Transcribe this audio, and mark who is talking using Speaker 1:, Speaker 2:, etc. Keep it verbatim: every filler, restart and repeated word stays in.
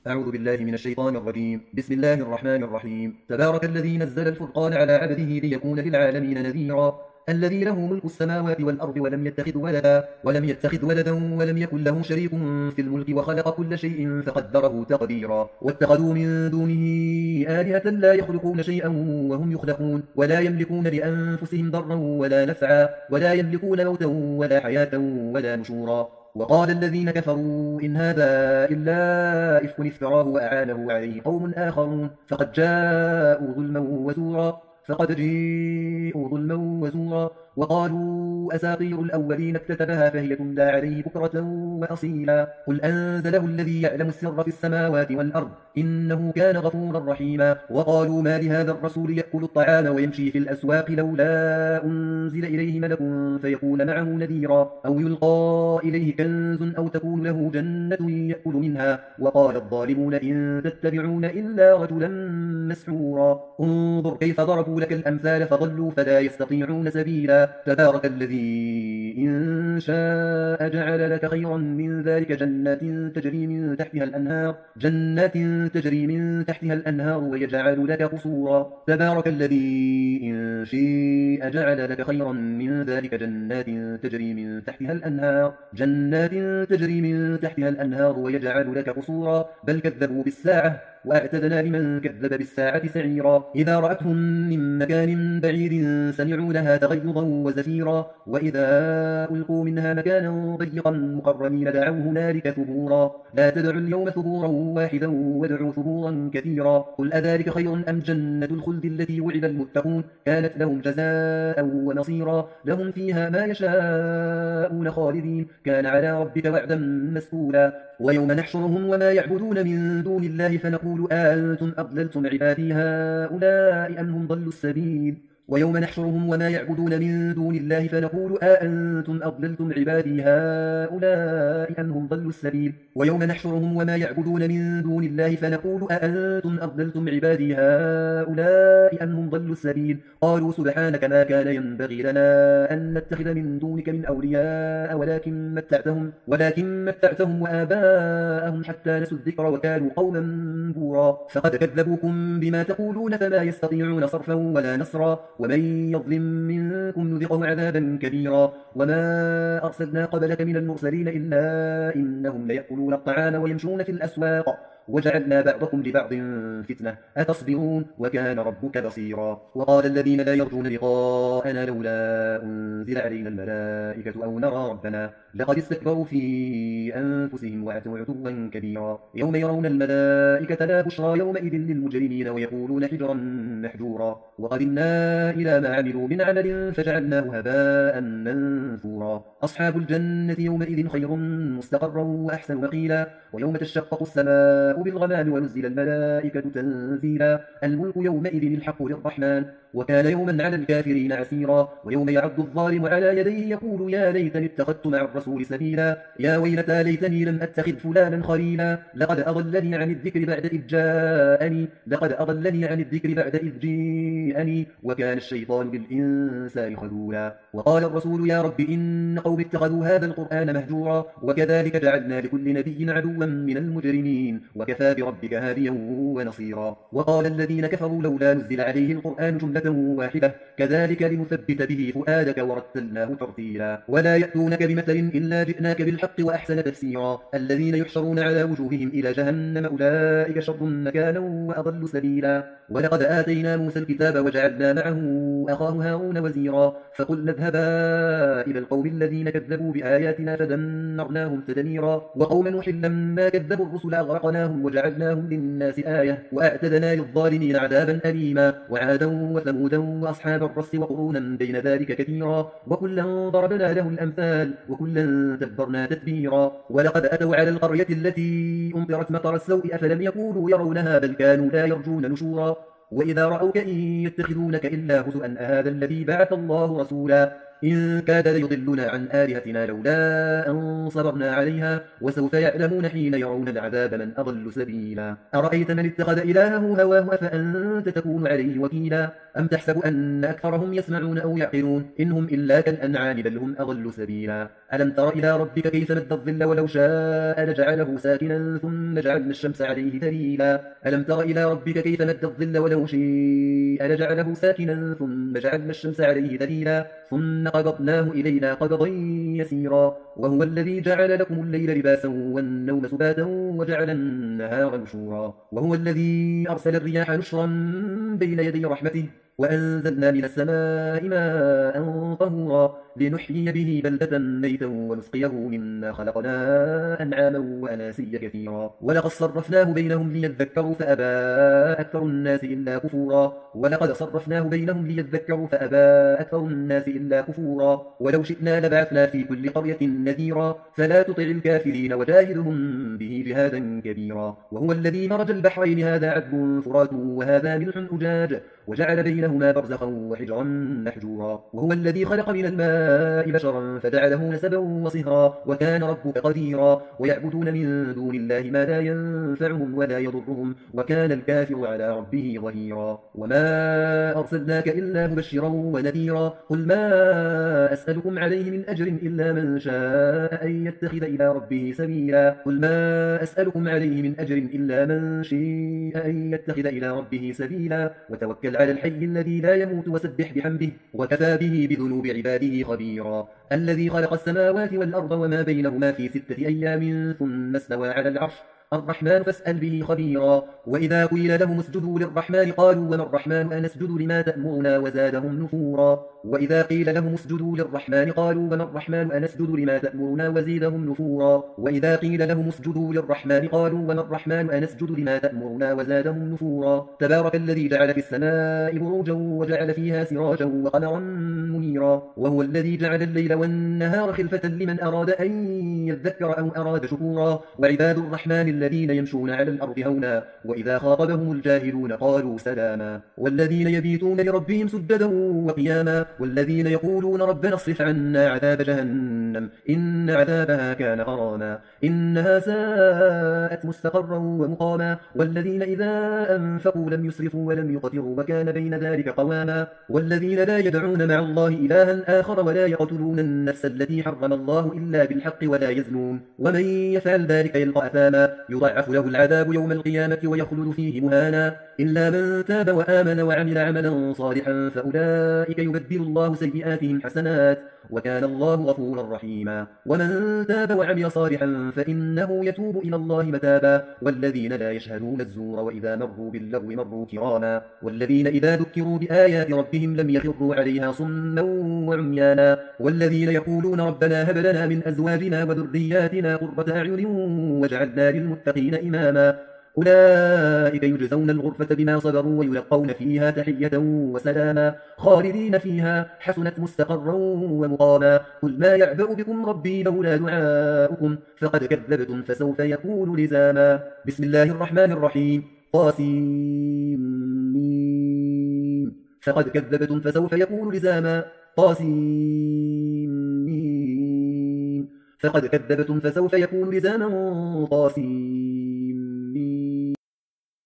Speaker 1: أعوذ بالله من الشيطان الرجيم. بسم الله الرحمن الرحيم. تبارك الذي نزل الفرقان على عبده ليكون للعالمين نذيرا. الذي له ملك السماوات والأرض ولم يتخذ ولدا ولم يتخذ ولدا ولم يكن له شريك في الملك وخلق كل شيء فقدره تقديرا. واتخذوا من دونه آلهة لا يخلقون شيئا وهم يخلقون ولا يملكون لأنفسهم ضرا ولا نفعا ولا يملكون موتا ولا حياة ولا نشورا. وقال الذين كفروا إن هذا إلا إفك افتراه وأعانه عليه قوم آخرون فقد جاءوا ظلما وزورا فقد جاءوا ظلما وزورا وقالوا أساطير الأولين اكتتبها فهي تملى عليه بكرة وأصيلا. قل أنزله الذي يعلم السر في السماوات والأرض إنه كان غفورا رحيما. وقالوا ما لهذا الرسول يأكل الطعام ويمشي في الأسواق لولا أنزل إليه ملك فيكون معه نذيرا أو يلقى إليه كنز أو تكون له جنة يأكل منها. وقال الظالمون إن تتبعون إلا رجلا مسحورا. انظر كيف ضربوا لك الأمثال فضلوا فلا يستطيعون سبيلا. تبارك الذي إن شاء جعل لك خيرا من ذلك جنات تجري من تحتها الأنهار جنات تجري من تحتها الأنهار ويجعل لك قصورا. تبارك الذي إن شاء جعل لك خيرا من ذلك جنات تجري من تحتها الأنهار جنات تجري من تحتها الأنهار ويجعل لك قصورا. بل كذبوا بالساعة وأعتدنا لمن كذب بالساعة سعيرا. إذا رأتهم من مكان بعيد سمعوا لها تغيظا وزفيرا وإذا ألقوا منها مكانا ضيقا مقرنين دعوا هنالك ثبورا. لا تدعوا اليوم ثبورا واحدا وادعوا ثبورا كثيرا. قل أذلك خير أم جنة الخلد التي وعد المتقون كانت لهم جزاء ومصيرا. لهم فيها ما يشاءون خالدين كان على ربك وعدا مسئولا. ويوم نحشرهم وما يعبدون من دون الله فنقول أأنتم أضللتم عبادي هؤلاء أم هم ضلوا السبيل. ويوم نحشرهم وما يعبدون من دون الله فنقول أأنتم أضللتم عبادي هؤلاء أم هم ضلوا السبيل. ويوم نحشرهم وما يعبدون من دون الله فنقول أأنتم أضللتم عبادي هؤلاء أم هم ضلوا السبيل. قالوا سبحانك ما كان ينبغي لنا أن نتخذ من دونك من أولياء ولكن متعتهم ولكن متعتهم وآباءهم حتى نسوا الذكر وكانوا قوما بورا. فقد كذبوكم بما تقولون فما يستطيعون صرفا ولا نصرا. ومن يظلم منكم نذقه عذابا كبيرا. وما أرسلنا قبلك من المرسلين إلا إنهم ليأكلون الطعام ويمشون في الأسواق وجعلنا بعضكم لبعض فتنة أتصبرون وكان ربك بصيرا. وقال الذين لا يرجون لقاءنا لولا أنزل علينا الملائكة أو نرى ربنا لقد استكبروا في أنفسهم وعتوا عتوا كبيرا. يوم يرون الملائكة لا بشرى يومئذ للمجرمين ويقولون حجرا محجورا. وقدمنا إلى ما عملوا من عمل فجعلناه هباء منثورا. أصحاب الجنة يومئذ خير مستقرا وأحسن مقيلا. ويوم تشقق السماء بالغمام ونزل الملائكة تنزيلا. الملك يومئذ الحق للرحمن وكان يوما على الكافرين عسيرا. ويوم يعض الظالم على يديه يقول يا ليتني اتخذت مع الرسول سبيلا. يا ويلتى ليتني لم أتخذ فلانا خليلا. لقد أضلني عن الذكر بعد إذ جاءني لقد أضلني عن الذكر بعد إذ جاءني وكان الشيطان بالإنسان خذولا. وقال الرسول يا رب إن قوم اتخذوا هذا القرآن مهجورا. وكذلك جعلنا لكل نبي عدوا من المجرمين وكفى بربك هاديا ونصيرا. وقال الذين كفروا لولا نزل عليه القرآن جملة واحدة كذلك لنثبت به فؤادك ورتلناه ترتيلا. ولا يأتونك بمثل إلا جئناك بالحق وأحسن تفسيرا. الذين يحشرون على وجوههم إلى جهنم أولئك شر مكانا وأضل سبيلا. ولقد آتينا موسى الكتاب وجعلنا معه أخاه هارون وزيرا. فقلنا اذهبا إلى القوم الذين كذبوا بآياتنا فدمرناهم تدميرا. وقوم نوح لما كذبوا الرسل أغرقناهم وجعلناهم للناس آية وأعتدنا للظالمين عذابا أليما. وعادا وثمودا وأصحاب الرس وقرونا بين ذلك كثيرا. وكلا ضربنا له الأمثال وكلا تبرنا تتبيرا. ولقد أتوا على القرية التي أمطرت مطر السوء أفلم يكونوا يرونها بل كانوا لا يرجون نشورا. وإذا رأوك إن يتخذونك إلا هزؤا أهذا الذي بعث الله رسولا. إن كاد ليضلنا عن آلهتنا لولا أن صبرنا عليها وسوف يعلمون حين يرون العذاب من أضل سبيلا أرأيت من اتخذ إلهه هواه أفأنت تكون عليه وكيلا أم تحسب أن أكثرهم يسمعون أو يعقلون إنهم إلا كالأنعام بل هم أضل سبيلا ألم تر إلى ربك كيف مد الظل ولو شاء لجعله ساكنا ثم جعلنا الشمس عليه دليلا ألم تر إلى ربك كيف مد الظل ولو شاء لجعله ساكنا ثم جعلنا الشمس عليه دليلا ثم قبضناه إلينا قبضا يسيرا وهو الذي جعل لكم الليل لباسا والنوم سباتا وجعل النهار نشورا وهو الذي أرسل الرياح نشرا بين يدي رحمته وأنزلنا من السماء ماء طهورا لنحيي به بلدة ميتا ونسقيه مما خلقنا أنعاما وأناسيا كثيرا ولقد صرفناه بينهم ليذكروا فأبى أكثر الناس إلا كفورا ولقد صرفناه بينهم ليذكروا فأبى أكثر الناس إلا كفورا ولو شئنا لبعثنا في كل قرية نذيرا فلا تطع الكافرين وجاهدهم به جهادا كبيرا وهو الذي مرج البحرين هذا عذب فرات وهذا ملح أجاج وجعل بينهما برزخا وحجرا محجورا وهو الذي خلق من الماء بشرا فجعله نسبا وصهرا وكان ربك قديرا ويعبدون من دون الله ما لا ينفعهم ولا يضرهم وكان الكافر على ربه ظهيرا وما أرسلناك إلا مبشرا ونذيرا قل ما أسألكم عليه من أجر إلا من شاء أن يتخذ إلى ربه سبيلا قل ما أسألكم عليه من أجر إلا من شاء أن يتخذ إلى ربه سبيلا وتوكل على الحي الذي لا يموت وسبح بحمده وكفى به بذنوب عباده خبيرا الذي خلق السماوات والأرض وما بينهما في ستة أيام ثم استوى على العرش الرحمن فاسأل به خبيرا وإذا قيل لهم اسجدوا للرحمن قالوا وما الرحمن أنسجد لما تأمرنا وزادهم نفورا وإذا قيل لهم اسجدوا للرحمن قالوا وما الرحمن أنسجد لما تأمرنا وزيدهم نفورا وإذا قيل لهم اسجدوا للرحمن قالوا وما الرحمن أنسجد لما تأمرنا وزادهم نفورا تبارك الذي جعل في السماء بروجا وجعل فيها سراجا وقمرا منيرا وهو الذي جعل الليل والنهار خلفة لمن أراد أن يذكر أو أراد شكورا وعباد الرحمن الذين يمشون على الأرض هونا وإذا خاطبهم الجاهلون قالوا سلاما والذين يبيتون لربهم سجدا وقياما والذين يقولون ربنا اصرف عنا عذاب جهنم إن عذابها كان غراما إنها ساءت مستقرا ومقاما والذين إذا أنفقوا لم يسرفوا ولم يقتروا وكان بين ذلك قواما والذين لا يدعون مع الله إلها آخر ولا يقتلون النفس التي حرم الله إلا بالحق ولا يزنون ومن يفعل ذلك يلقى أثاما يضعف له العذاب يوم القيامة ويخلد فيه مهانا إلا من تاب وآمن وعمل عملا صالحا فأولئك يبدل الله سيئاتهم حسنات وكان الله غفورا رحيما ومن تاب وعمل صالحا فإنه يتوب إلى الله متابا والذين لا يشهدون الزور وإذا مروا باللغو مروا كراما والذين إذا ذكروا بآيات ربهم لم يخروا عليها صما وعميانا والذين يقولون ربنا هب لنا من أزواجنا وذرياتنا قرة أعين واجعلنا للمتقين إماما أولئك يجزون الغرفة بما صبروا ويلقون فيها تحية وسلاما خالدين فيها حسنت مستقرا ومقاما قل ما يعبأ بكم ربي لولا دعاؤكم فقد كذبتم فسوف يكون لزاما بسم الله الرحمن الرحيم طاسيم فقد كذبتم فسوف يكون لزاما طاسيم فقد كذبتم فسوف يكون لزاما طاسيم